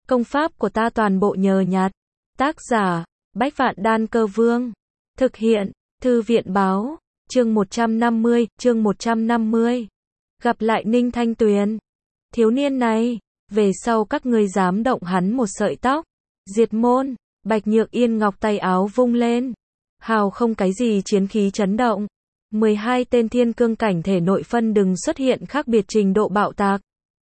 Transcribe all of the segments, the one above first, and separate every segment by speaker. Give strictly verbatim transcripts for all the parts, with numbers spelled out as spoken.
Speaker 1: Công pháp của ta toàn bộ nhờ nhặt. Tác giả, Bách Vạn Đan Cơ Vương. Thực hiện, Thư viện Báo. Chương một trăm năm mươi, chương một trăm năm mươi. Gặp lại Ninh Thanh Tuyền. Thiếu niên này, về sau các ngươi dám động hắn một sợi tóc. Diệt môn. Bạch Nhược Yên ngọc tay áo vung lên. Hào không cái gì chiến khí chấn động. mười hai tên thiên cương cảnh thể nội phân đừng xuất hiện khác biệt trình độ bạo tạc.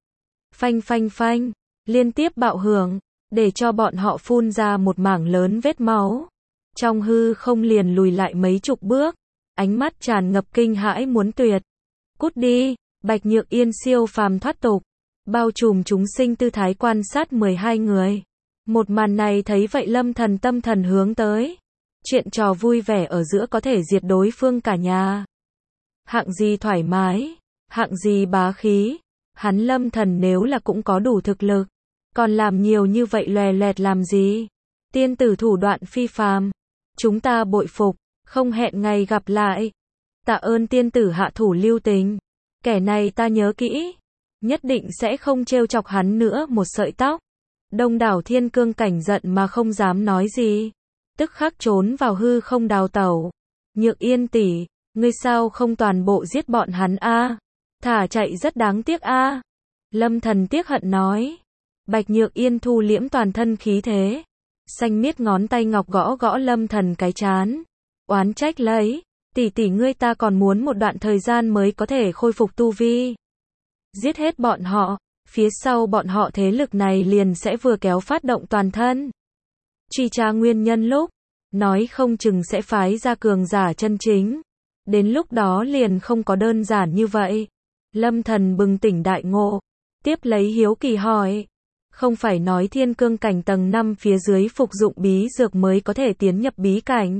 Speaker 1: Phanh phanh phanh, liên tiếp bạo hưởng, để cho bọn họ phun ra một mảng lớn vết máu. Trong hư không liền lùi lại mấy chục bước, ánh mắt tràn ngập kinh hãi muốn tuyệt. Cút đi, Bạch Nhược Yên siêu phàm thoát tục, bao trùm chúng sinh tư thái quan sát mười hai người. Một màn này thấy vậy Lâm Thần tâm thần hướng tới. Chuyện trò vui vẻ ở giữa có thể diệt đối phương cả nhà. Hạng gì thoải mái, hạng gì bá khí. Hắn Lâm Thần nếu là cũng có đủ thực lực, còn làm nhiều như vậy lòe loẹt làm gì? Tiên tử thủ đoạn phi phàm, chúng ta bội phục, không hẹn ngày gặp lại. Tạ ơn tiên tử hạ thủ lưu tình, kẻ này ta nhớ kỹ, nhất định sẽ không trêu chọc hắn nữa một sợi tóc. Đông đảo thiên cương cảnh giận mà không dám nói gì, tức khắc trốn vào hư không đào tẩu. Nhược Yên tỷ, ngươi sao không toàn bộ giết bọn hắn a? Thả chạy rất đáng tiếc a. Lâm Thần tiếc hận nói. Bạch Nhược Yên thu liễm toàn thân khí thế, xanh miết ngón tay ngọc gõ gõ Lâm Thần cái trán, oán trách lấy, tỷ tỷ ngươi ta còn muốn một đoạn thời gian mới có thể khôi phục tu vi. Giết hết bọn họ, phía sau bọn họ thế lực này liền sẽ vừa kéo phát động toàn thân. Truy tra nguyên nhân lúc, nói không chừng sẽ phái ra cường giả chân chính. Đến lúc đó liền không có đơn giản như vậy. Lâm Thần bừng tỉnh đại ngộ, tiếp lấy hiếu kỳ hỏi, không phải nói thiên cương cảnh tầng năm phía dưới phục dụng bí dược mới có thể tiến nhập bí cảnh?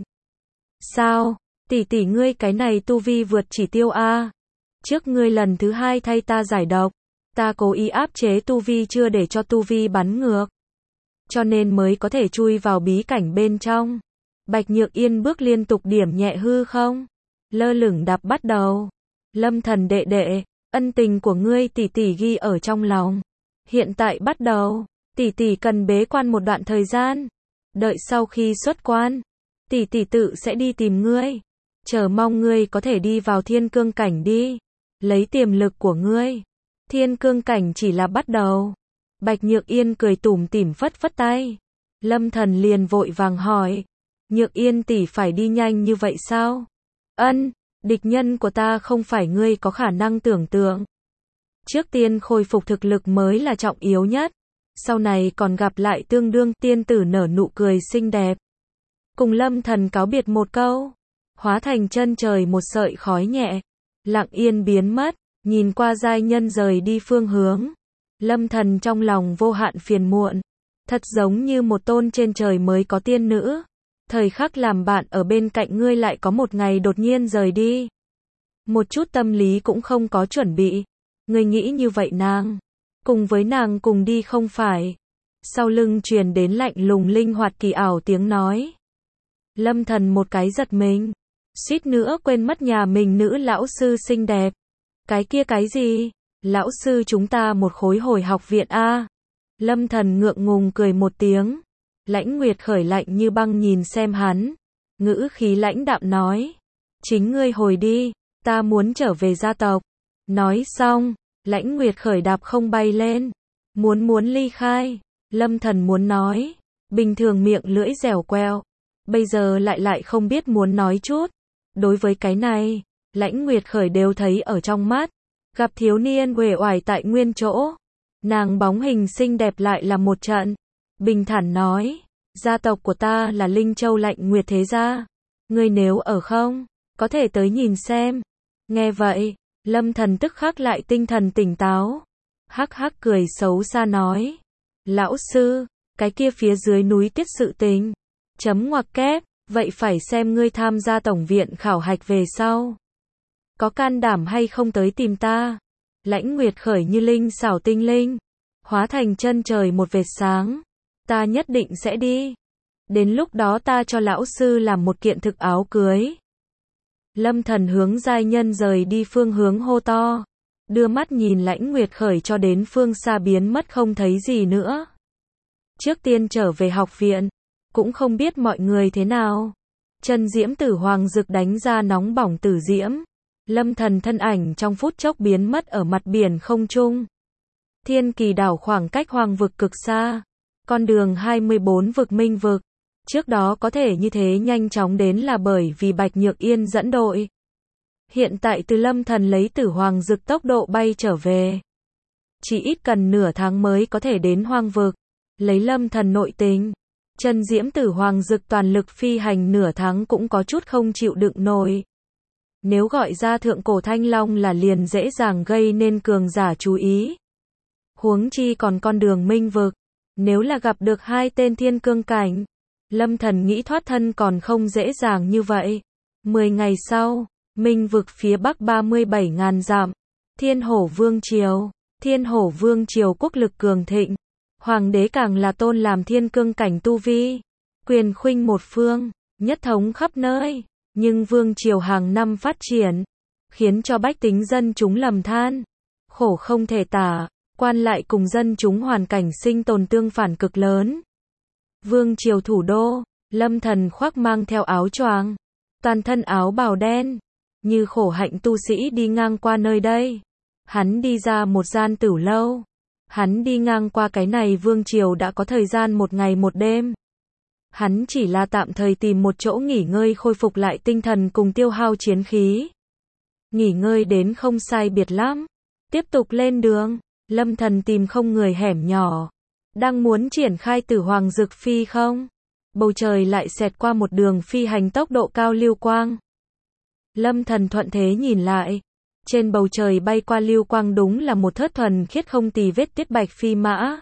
Speaker 1: Sao, tỷ tỷ ngươi cái này tu vi vượt chỉ tiêu a? Trước ngươi lần thứ hai thay ta giải độc, ta cố ý áp chế tu vi chưa để cho tu vi bắn ngược, cho nên mới có thể chui vào bí cảnh bên trong. Bạch Nhược Yên bước liên tục điểm nhẹ hư không, lơ lửng đạp bắt đầu. Lâm Thần đệ đệ, ân tình của ngươi tỷ tỷ ghi ở trong lòng. Hiện tại bắt đầu, tỷ tỷ cần bế quan một đoạn thời gian. Đợi sau khi xuất quan, tỷ tỷ tự sẽ đi tìm ngươi. Chờ mong ngươi có thể đi vào thiên cương cảnh đi. Lấy tiềm lực của ngươi, thiên cương cảnh chỉ là bắt đầu. Bạch Nhược Yên cười tủm tỉm phất phất tay. Lâm Thần liền vội vàng hỏi, Nhược Yên tỷ phải đi nhanh như vậy sao? Ân, địch nhân của ta không phải ngươi có khả năng tưởng tượng. Trước tiên khôi phục thực lực mới là trọng yếu nhất, sau này còn gặp lại tương đương. Tiên tử nở nụ cười xinh đẹp, cùng Lâm Thần cáo biệt một câu, hóa thành chân trời một sợi khói nhẹ, lặng yên biến mất. Nhìn qua giai nhân rời đi phương hướng, Lâm Thần trong lòng vô hạn phiền muộn, thật giống như một tôn trên trời mới có tiên nữ, thời khắc làm bạn ở bên cạnh ngươi lại có một ngày đột nhiên rời đi, một chút tâm lý cũng không có chuẩn bị. Ngươi nghĩ như vậy nàng, cùng với nàng cùng đi không phải? Sau lưng truyền đến lạnh lùng linh hoạt kỳ ảo tiếng nói. Lâm Thần một cái giật mình, suýt nữa quên mất nhà mình nữ lão sư xinh đẹp. Cái kia cái gì? Lão sư chúng ta một khối hồi học viện a. Lâm Thần ngượng ngùng cười một tiếng. Lãnh Nguyệt Khởi lạnh như băng nhìn xem hắn, ngữ khí lãnh đạm nói, chính ngươi hồi đi, ta muốn trở về gia tộc. Nói xong, Lãnh Nguyệt Khởi đạp không bay lên, muốn muốn ly khai. Lâm Thần muốn nói, bình thường miệng lưỡi dẻo quẹo, bây giờ lại lại không biết muốn nói chút. Đối với cái này, Lãnh Nguyệt Khởi đều thấy ở trong mắt. Gặp thiếu niên uể oải tại nguyên chỗ, nàng bóng hình xinh đẹp lại là một trận, bình thản nói, gia tộc của ta là Linh Châu Lạnh Nguyệt thế gia, ngươi nếu ở không, có thể tới nhìn xem. Nghe vậy, Lâm Thần tức khắc lại tinh thần tỉnh táo, hắc hắc cười xấu xa nói, lão sư, cái kia phía dưới núi tiết sự tình, chấm ngoặc kép, vậy phải xem ngươi tham gia tổng viện khảo hạch về sau, có can đảm hay không tới tìm ta. Lãnh Nguyệt Khởi như linh xảo tinh linh, hóa thành chân trời một vệt sáng, ta nhất định sẽ đi. Đến lúc đó ta cho lão sư làm một kiện thực áo cưới. Lâm Thần hướng giai nhân rời đi phương hướng hô to, đưa mắt nhìn Lãnh Nguyệt Khởi cho đến phương xa biến mất không thấy gì nữa. Trước tiên trở về học viện, cũng không biết mọi người thế nào. Chân diễm tử hoàng dực đánh ra nóng bỏng tử diễm. Lâm Thần thân ảnh trong phút chốc biến mất ở mặt biển không trung. Thiên Kỳ đảo khoảng cách hoàng vực cực xa. Con đường hai mươi bốn vực minh vực. Trước đó có thể như thế nhanh chóng đến là bởi vì Bạch Nhược Yên dẫn đội. Hiện tại từ Lâm Thần lấy tử hoàng dực tốc độ bay trở về. Chỉ ít cần nửa tháng mới có thể đến hoang vực. Lấy Lâm Thần nội tình, chân diễm tử hoàng dực toàn lực phi hành nửa tháng cũng có chút không chịu đựng nổi. Nếu gọi ra thượng cổ thanh long là liền dễ dàng gây nên cường giả chú ý. Huống chi còn con đường minh vực. Nếu là gặp được hai tên thiên cương cảnh, Lâm Thần nghĩ thoát thân còn không dễ dàng như vậy. Mười ngày sau, minh vực phía bắc ba mươi bảy ngàn dặm, Thiên Hổ Vương Triều. Thiên Hổ Vương Triều quốc lực cường thịnh. Hoàng đế càng là tôn làm thiên cương cảnh tu vi. Quyền khuynh một phương, nhất thống khắp nơi. Nhưng Vương Triều hàng năm phát triển, khiến cho bách tính dân chúng lầm than. Khổ không thể tả, quan lại cùng dân chúng hoàn cảnh sinh tồn tương phản cực lớn. Vương Triều thủ đô, Lâm Thần khoác mang theo áo choàng, toàn thân áo bào đen, như khổ hạnh tu sĩ đi ngang qua nơi đây. Hắn đi ra một gian tửu lâu. Hắn đi ngang qua cái này Vương Triều đã có thời gian một ngày một đêm. Hắn chỉ là tạm thời tìm một chỗ nghỉ ngơi khôi phục lại tinh thần cùng tiêu hao chiến khí. Nghỉ ngơi đến không sai biệt lắm. Tiếp tục lên đường, Lâm Thần tìm không người hẻm nhỏ. Đang muốn triển khai tử hoàng dực phi không? Bầu trời lại xẹt qua một đường phi hành tốc độ cao lưu quang. Lâm Thần thuận thế nhìn lại. Trên bầu trời bay qua lưu quang đúng là một thớt thuần khiết không tì vết tiết bạch phi mã.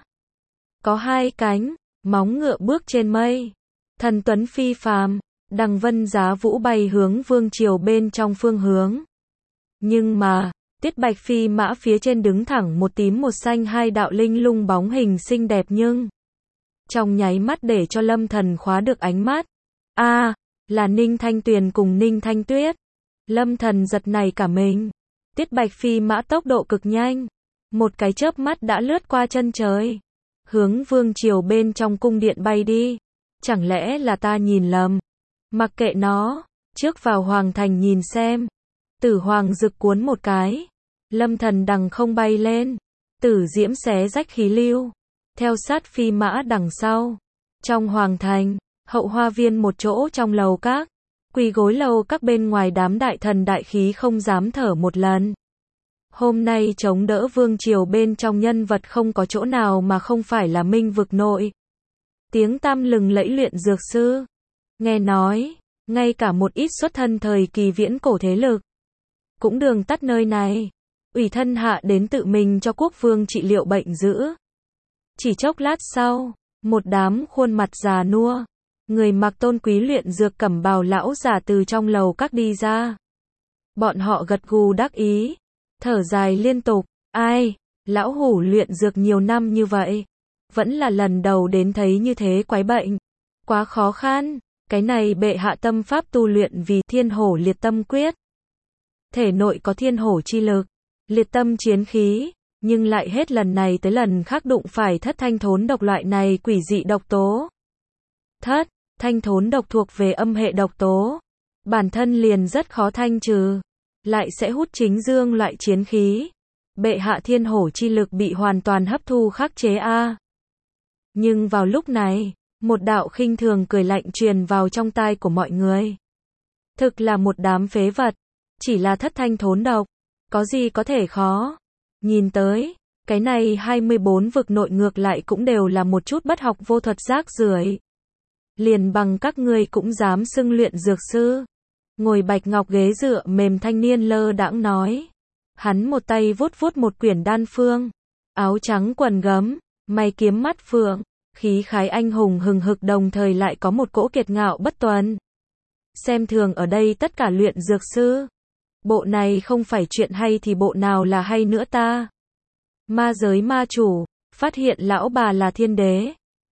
Speaker 1: Có hai cánh, móng ngựa bước trên mây. Thần tuấn phi phàm, đằng vân giá vũ bay hướng Vương Triều bên trong phương hướng. Nhưng mà, tiết bạch phi mã phía trên đứng thẳng một tím một xanh hai đạo linh lung bóng hình xinh đẹp nhưng trong nháy mắt để cho Lâm Thần khóa được ánh mắt. A, à, là Ninh Thanh Tuyền cùng Ninh Thanh Tuyết. Lâm Thần giật nảy cả mình. Tiết bạch phi mã tốc độ cực nhanh, một cái chớp mắt đã lướt qua chân trời, hướng Vương Triều bên trong cung điện bay đi. Chẳng lẽ là ta nhìn lầm? Mặc kệ nó, trước vào hoàng thành nhìn xem. Tử hoàng dực cuốn một cái, Lâm Thần đằng không bay lên, tử diễm xé rách khí lưu, theo sát phi mã đằng sau. Trong hoàng thành, hậu hoa viên một chỗ trong lầu các, quỳ gối lầu các bên ngoài đám đại thần đại khí không dám thở một lần. Hôm nay chống đỡ Vương Triều bên trong nhân vật không có chỗ nào mà không phải là minh vực nội. Tiếng tăm lừng lẫy luyện dược sư. Nghe nói, ngay cả một ít xuất thân thời kỳ viễn cổ thế lực cũng đường tắt nơi này. Ủy thân hạ đến tự mình cho quốc vương trị liệu bệnh dữ. Chỉ chốc lát sau, một đám khuôn mặt già nua, người mặc tôn quý luyện dược cẩm bào lão giả từ trong lầu các đi ra. Bọn họ gật gù đắc ý, thở dài liên tục. Ai, lão hủ luyện dược nhiều năm như vậy, vẫn là lần đầu đến thấy như thế quái bệnh. Quá khó khăn, cái này bệ hạ tâm pháp tu luyện vì thiên hổ liệt tâm quyết. Thể nội có thiên hổ chi lực, liệt tâm chiến khí, nhưng lại hết lần này tới lần khác đụng phải thất thanh thốn độc loại này quỷ dị độc tố. Thất, thanh thốn độc thuộc về âm hệ độc tố, bản thân liền rất khó thanh trừ, lại sẽ hút chính dương loại chiến khí. Bệ hạ thiên hổ chi lực bị hoàn toàn hấp thu khắc chế a. Nhưng vào lúc này, một đạo khinh thường cười lạnh truyền vào trong tai của mọi người. Thực là một đám phế vật, chỉ là thất thanh thốn độc, có gì có thể khó. Nhìn tới, cái này hai mươi bốn vực nội ngược lại cũng đều là một chút bất học vô thuật rác rưởi. Liền bằng các ngươi cũng dám xưng luyện dược sư. Ngồi bạch ngọc ghế dựa mềm thanh niên lơ đãng nói. Hắn một tay vuốt vuốt một quyển đan phương, áo trắng quần gấm, mày kiếm mắt phượng, khí khái anh hùng hừng hực đồng thời lại có một cỗ kiệt ngạo bất tuần. Xem thường ở đây tất cả luyện dược sư. Bộ này không phải chuyện hay thì bộ nào là hay nữa ta. Ma giới ma chủ, phát hiện lão bà là thiên đế.